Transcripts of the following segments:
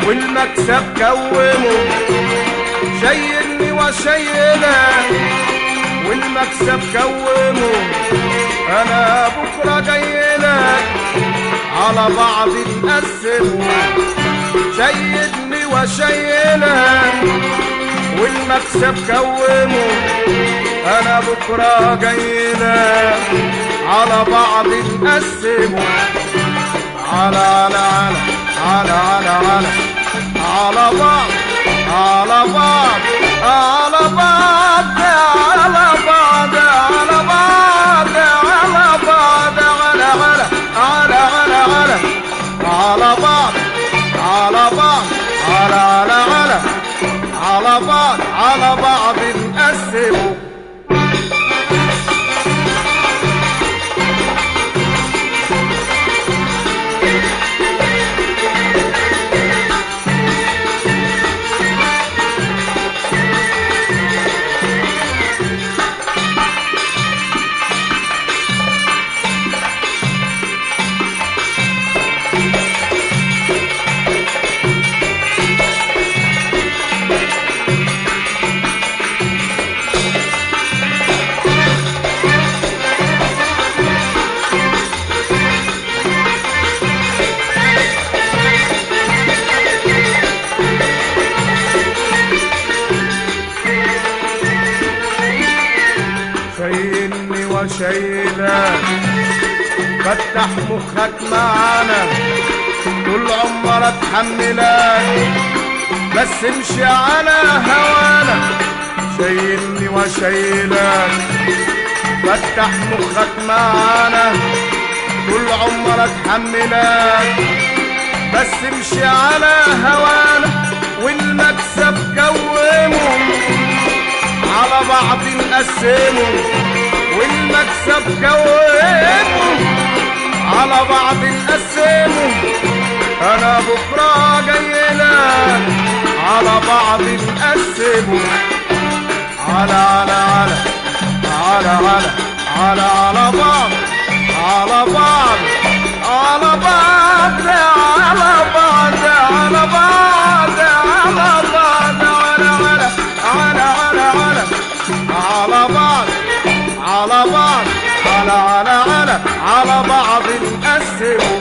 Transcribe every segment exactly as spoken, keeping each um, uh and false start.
والمكسب كومه، شيلني وشيلك والمكسب كومه، انا بكره جايلك على بعض نقسمه، شيلني وشيلك والمكسب كومه، انا بكره جايلك على بعض نقسمه، على على على على على على على بعض على بعض على بعض على بعض على بعض على بعض على على على على على على بعض على بعض على على على على بعض على بعض نقسمه. شيلني وشيلك فتح مخك معانا، طول عمرك اتحملك بس امشي على هوانا، شيلني وشيلك فتح مخك معانا، طول عمرك اتحملك بس امشي على هوانا، والمكسب كومه على بعض نقسمه، والمكسب كومه على بعض نقسمه، انا بكره جايلك على بعض نقسمه، على على على على على على على بعض على بعض على بعض على بعض على بعض على بعض على على على على على بعض على بعض على على على على بعض نقسمه.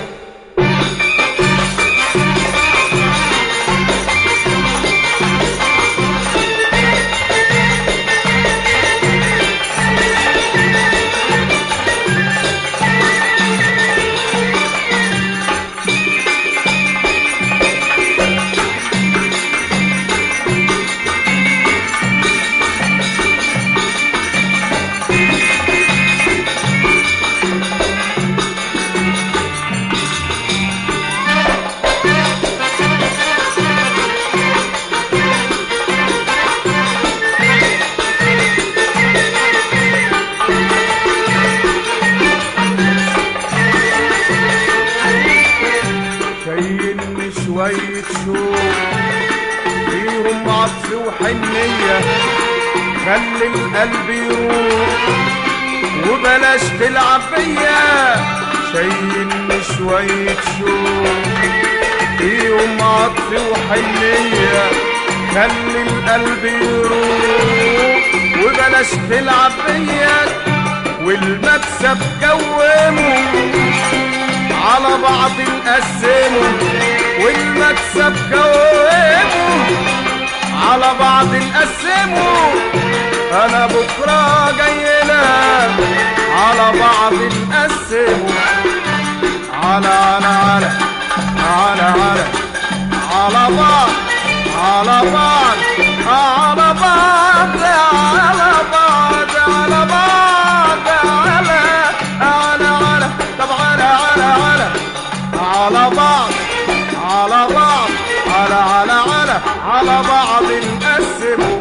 شيلني شوية شوق فيهم عطف وحنية، خلي القلب يروح وبلاش تلعب بيا، شيلني شوية شوق فيهم عطف وحنية، خلي القلب يروح وبلاش تلعب بيا، والمكسب كومه على بعض نقسمه، والمكسب كومه على بعض نقسمه، انا بكره جايلك على بعض نقسمه، على على على على على على بعض على بعض على بعض على بعض على بعض على على على طب على على على على بعض على بعض على على على على بعض نقسمه.